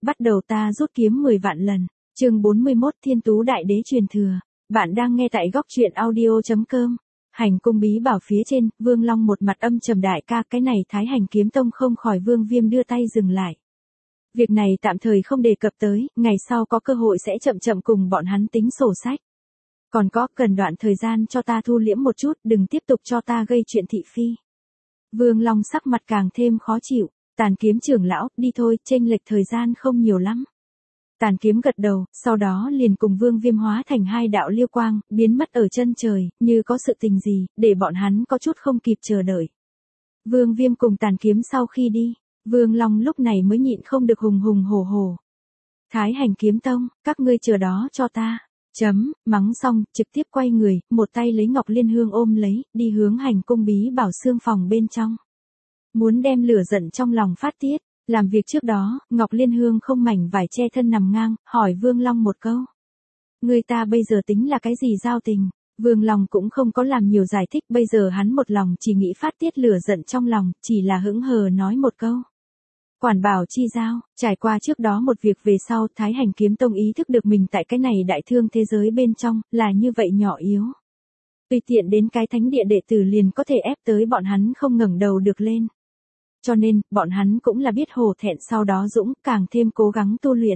bắt đầu ta rút kiếm 10 vạn lần. Chương 41 Thiên Tú Đại Đế truyền thừa. Bạn đang nghe tại góc truyện audio.com. Hành cung bí bảo phía trên, Vương Long một mặt âm trầm đại ca, cái này Thái Hành Kiếm Tông không khỏi Vương Viêm đưa tay dừng lại. Việc này tạm thời không đề cập tới, ngày sau có cơ hội sẽ chậm chậm cùng bọn hắn tính sổ sách. Còn có, cần đoạn thời gian cho ta thu liễm một chút, đừng tiếp tục cho ta gây chuyện thị phi. Vương Long sắc mặt càng thêm khó chịu. Tàn Kiếm trưởng lão, đi thôi, chênh lệch thời gian không nhiều lắm. Tàn Kiếm gật đầu, sau đó liền cùng Vương Viêm hóa thành hai đạo liêu quang, biến mất ở chân trời, như có sự tình gì, để bọn hắn có chút không kịp chờ đợi. Vương Viêm cùng Tàn Kiếm sau khi đi, Vương Long lúc này mới nhịn không được hùng hùng hổ hổ. Thái Hành Kiếm Tông, các ngươi chờ đó cho ta. Mắng xong, trực tiếp quay người, một tay lấy Ngọc Liên Hương ôm lấy, đi hướng hành cung bí bảo xương phòng bên trong. Muốn đem lửa giận trong lòng phát tiết, làm việc trước đó, Ngọc Liên Hương không mảnh vải che thân nằm ngang, hỏi Vương Long một câu. Người ta bây giờ tính là cái gì giao tình? Vương Long cũng không có làm nhiều giải thích, bây giờ hắn một lòng chỉ nghĩ phát tiết lửa giận trong lòng, chỉ là hững hờ nói một câu. Quản bảo chi giao, trải qua trước đó một việc về sau, Thái Hành Kiếm Tông ý thức được mình tại cái này đại thương thế giới bên trong, là như vậy nhỏ yếu. Tùy tiện đến cái thánh địa đệ tử liền có thể ép tới bọn hắn không ngẩng đầu được lên. Cho nên, bọn hắn cũng là biết hổ thẹn sau đó dũng, càng thêm cố gắng tu luyện.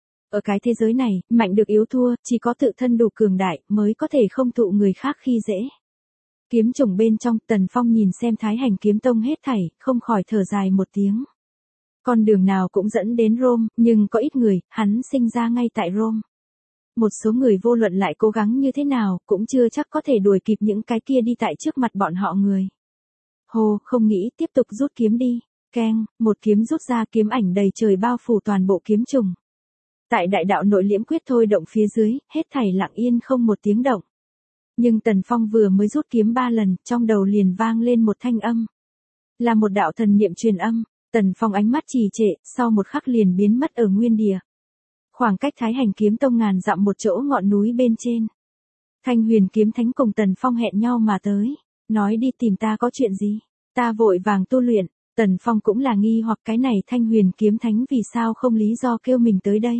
Ở cái thế giới này, mạnh được yếu thua, chỉ có tự thân đủ cường đại, mới có thể không thụ người khác khi dễ. Kiếm chủng bên trong, Tần Phong nhìn xem Thái Hành Kiếm Tông hết thảy, không khỏi thở dài một tiếng. Con đường nào cũng dẫn đến Rome, nhưng có ít người, hắn sinh ra ngay tại Rome. Một số người vô luận lại cố gắng như thế nào, cũng chưa chắc có thể đuổi kịp những cái kia đi tại trước mặt bọn họ người. Hồ, không nghĩ, tiếp tục rút kiếm đi. Keng, một kiếm rút ra, kiếm ảnh đầy trời bao phủ toàn bộ kiếm trùng. Tại đại đạo nội liễm quyết thôi động phía dưới, hết thảy lặng yên không một tiếng động. Nhưng Tần Phong vừa mới rút kiếm 3 lần, trong đầu liền vang lên một thanh âm. Là một đạo thần niệm truyền âm. Tần Phong ánh mắt trì trệ, sau một khắc liền biến mất ở nguyên địa. Khoảng cách Thái Hành Kiếm Tông ngàn dặm một chỗ ngọn núi bên trên. Thanh Huyền Kiếm Thánh cùng Tần Phong hẹn nhau mà tới. Nói đi tìm ta có chuyện gì? Ta vội vàng tu luyện. Tần Phong cũng là nghi hoặc cái này Thanh Huyền Kiếm Thánh vì sao không lý do kêu mình tới đây.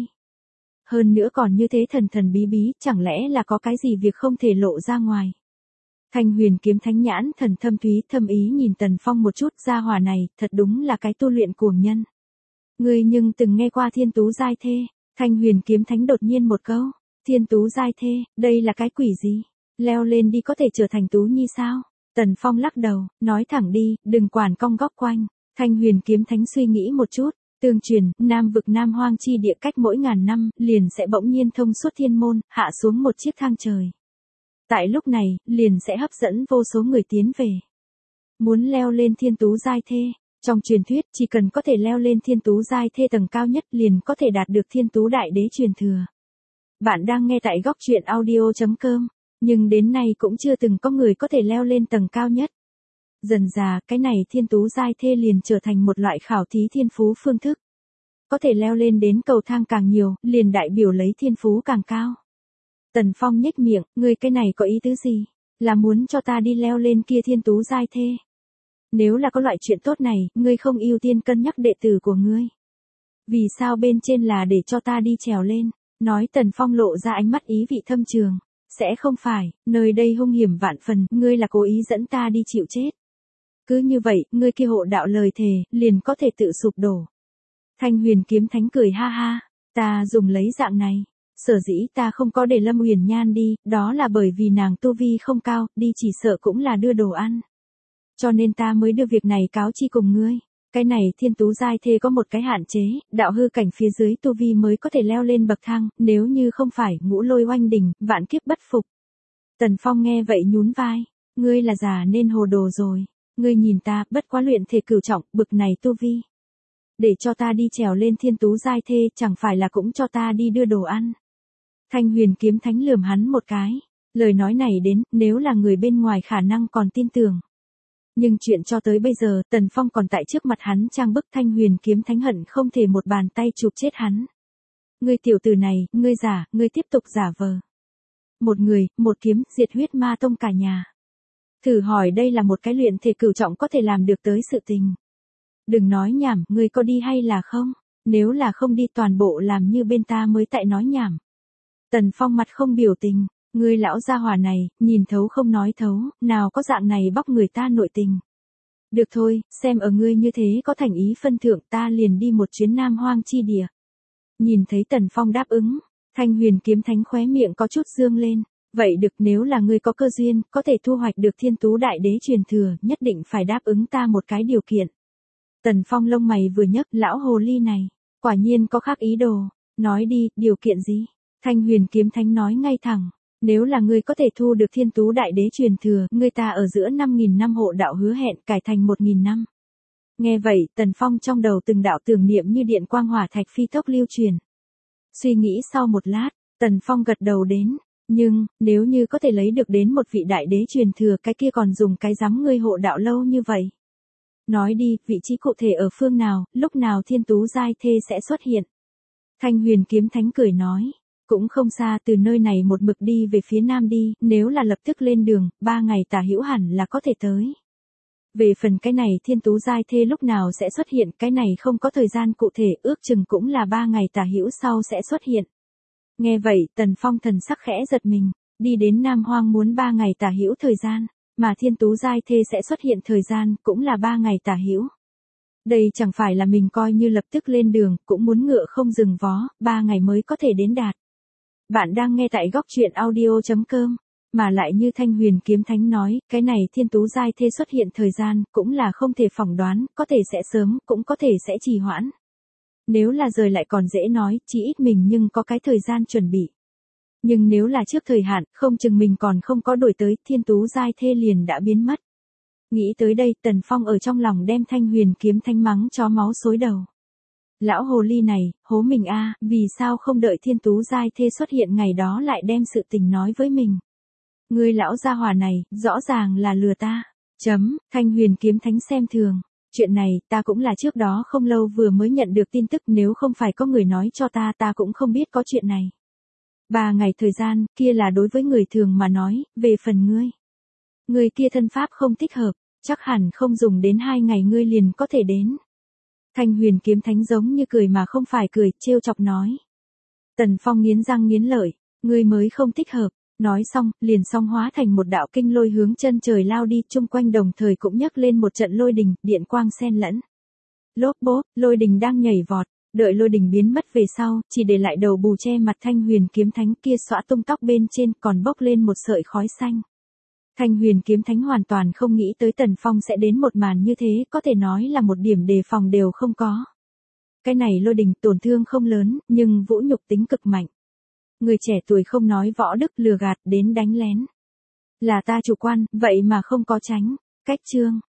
Hơn nữa còn như thế thần thần bí bí, chẳng lẽ là có cái gì việc không thể lộ ra ngoài. Thanh Huyền Kiếm Thánh nhãn thần thâm thúy thâm ý nhìn Tần Phong một chút, gia hỏa này, thật đúng là cái tu luyện cuồng nhân. Ngươi nhưng từng nghe qua Thiên Tú Giai Thê? Thanh Huyền Kiếm Thánh đột nhiên một câu. Thiên Tú Giai Thê, đây là cái quỷ gì? Leo lên đi có thể trở thành Tú Nhi sao? Tần Phong lắc đầu, nói thẳng đi, đừng quản cong góc quanh. Thanh Huyền Kiếm Thánh suy nghĩ một chút, tương truyền, Nam vực Nam Hoang chi địa cách mỗi ngàn năm, liền sẽ bỗng nhiên thông suốt thiên môn, hạ xuống một chiếc thang trời. Tại lúc này, liền sẽ hấp dẫn vô số người tiến về. Muốn leo lên Thiên Tú Giai Thê, trong truyền thuyết, chỉ cần có thể leo lên Thiên Tú Giai Thê tầng cao nhất liền có thể đạt được Thiên Tú Đại Đế truyền thừa. Bạn đang nghe tại góc truyện audio.com. Nhưng đến nay cũng chưa từng có người có thể leo lên tầng cao nhất. Dần dà, cái này Thiên Tú Giai Thê liền trở thành một loại khảo thí thiên phú phương thức. Có thể leo lên đến cầu thang càng nhiều, liền đại biểu lấy thiên phú càng cao. Tần Phong nhếch miệng, ngươi cái này có ý tứ gì? Là muốn cho ta đi leo lên kia Thiên Tú Giai Thê? Nếu là có loại chuyện tốt này, ngươi không ưu tiên cân nhắc đệ tử của ngươi. Vì sao bên trên là để cho ta đi trèo lên? Nói Tần Phong lộ ra ánh mắt ý vị thâm trường. Sẽ không phải, nơi đây hung hiểm vạn phần, ngươi là cố ý dẫn ta đi chịu chết. Cứ như vậy, ngươi kia hộ đạo lời thề, liền có thể tự sụp đổ. Thanh Huyền Kiếm Thánh cười ha ha, ta dùng lấy dạng này. Sở dĩ ta không có để Lâm Uyển Nhan đi, đó là bởi vì nàng tu vi không cao, đi chỉ sợ cũng là đưa đồ ăn. Cho nên ta mới đưa việc này cáo chi cùng ngươi. Cái này Thiên Tú Giai Thê có một cái hạn chế, đạo hư cảnh phía dưới tu vi mới có thể leo lên bậc thang, nếu như không phải ngũ lôi oanh đỉnh, vạn kiếp bất phục. Tần Phong nghe vậy nhún vai, ngươi là già nên hồ đồ rồi, ngươi nhìn ta, bất quá luyện thể cửu trọng, bực này tu vi. Để cho ta đi trèo lên Thiên Tú Giai Thê, chẳng phải là cũng cho ta đi đưa đồ ăn. Thanh Huyền Kiếm Thánh lườm hắn một cái, lời nói này đến, nếu là người bên ngoài khả năng còn tin tưởng. Nhưng chuyện cho tới bây giờ, Tần Phong còn tại trước mặt hắn trang bức. Thanh Huyền Kiếm Thánh hận không thể một bàn tay chụp chết hắn. Ngươi tiểu tử này, ngươi giả, ngươi tiếp tục giả vờ. Một người, một kiếm, diệt huyết ma tông cả nhà. Thử hỏi đây là một cái luyện thể cửu trọng có thể làm được tới sự tình. Đừng nói nhảm, ngươi có đi hay là không? Nếu là không đi toàn bộ làm như bên ta mới tại nói nhảm. Tần Phong mặt không biểu tình, ngươi lão gia hỏa này, nhìn thấu không nói thấu, nào có dạng này bóc người ta nội tình. Được thôi, xem ở ngươi như thế có thành ý phân thượng ta liền đi một chuyến Nam Hoang chi địa. Nhìn thấy Tần Phong đáp ứng, Thanh Huyền Kiếm Thánh khóe miệng có chút dương lên. Vậy được, nếu là ngươi có cơ duyên, có thể thu hoạch được Thiên Tú Đại Đế truyền thừa, nhất định phải đáp ứng ta một cái điều kiện. Tần Phong lông mày vừa nhấc, lão hồ ly này, quả nhiên có khác ý đồ, nói đi, điều kiện gì? Thanh Huyền Kiếm Thánh nói ngay thẳng, nếu là ngươi có thể thu được Thiên Tú Đại Đế truyền thừa, ngươi ta ở giữa 5.000 năm hộ đạo hứa hẹn cải thành 1.000 năm. Nghe vậy, Tần Phong trong đầu từng đạo tưởng niệm như điện quang hỏa thạch phi tốc lưu truyền. Suy nghĩ sau một lát, Tần Phong gật đầu đến, nhưng, nếu như có thể lấy được đến một vị đại đế truyền thừa cái kia còn dùng cái giám ngươi hộ đạo lâu như vậy. Nói đi, vị trí cụ thể ở phương nào, lúc nào Thiên Tú giai thê sẽ xuất hiện. Thanh Huyền Kiếm Thánh cười nói, cũng không xa từ nơi này một mực đi về phía nam đi, nếu là lập tức lên đường, 3 ngày tả hữu hẳn là có thể tới. Về phần cái này Thiên Tú giai thê lúc nào sẽ xuất hiện, cái này không có thời gian cụ thể, ước chừng cũng là 3 ngày tả hữu sau sẽ xuất hiện. Nghe vậy, Tần Phong thần sắc khẽ giật mình, đi đến Nam Hoang muốn 3 ngày tả hữu thời gian, mà Thiên Tú giai thê sẽ xuất hiện thời gian, cũng là 3 ngày tả hữu. Đây chẳng phải là mình coi như lập tức lên đường, cũng muốn ngựa không dừng vó, 3 ngày mới có thể đến đạt. Bạn đang nghe tại góc truyện audio.com, mà lại như Thanh Huyền Kiếm Thánh nói, cái này Thiên Tú giai thê xuất hiện thời gian, cũng là không thể phỏng đoán, có thể sẽ sớm, cũng có thể sẽ trì hoãn. Nếu là rời lại còn dễ nói, chỉ ít mình nhưng có cái thời gian chuẩn bị. Nhưng nếu là trước thời hạn, không chừng mình còn không có đổi tới, Thiên Tú giai thê liền đã biến mất. Nghĩ tới đây, Tần Phong ở trong lòng đem Thanh Huyền Kiếm Thánh mắng chó máu xối đầu. Lão hồ ly này, hố mình a, vì sao không đợi Thiên Tú giai thê xuất hiện ngày đó lại đem sự tình nói với mình. Ngươi lão gia hỏa này, rõ ràng là lừa ta. Thanh Huyền Kiếm Thánh xem thường. Chuyện này, ta cũng là trước đó không lâu vừa mới nhận được tin tức, nếu không phải có người nói cho ta cũng không biết có chuyện này. 3 ngày thời gian, kia là đối với người thường mà nói, về phần ngươi. Người kia thân pháp không thích hợp, chắc hẳn không dùng đến 2 ngày ngươi liền có thể đến. Thanh Huyền Kiếm Thánh giống như cười mà không phải cười, trêu chọc nói. Tần Phong nghiến răng nghiến lợi, ngươi mới không thích hợp. Nói xong, liền song hóa thành một đạo kinh lôi hướng chân trời lao đi, chung quanh đồng thời cũng nhấc lên một trận lôi đình, điện quang xen lẫn. Lốp bốp, lôi đình đang nhảy vọt, đợi lôi đình biến mất về sau, chỉ để lại đầu bù che mặt Thanh Huyền Kiếm Thánh kia xõa tung tóc bên trên, còn bốc lên một sợi khói xanh. Thanh Huyền Kiếm Thánh hoàn toàn không nghĩ tới Tần Phong sẽ đến một màn như thế, có thể nói là một điểm đề phòng đều không có. Cái này lôi đình tổn thương không lớn, nhưng vũ nhục tính cực mạnh. Người trẻ tuổi không nói võ đức, lừa gạt đến đánh lén. Là ta chủ quan, vậy mà không có tránh. Cách chương.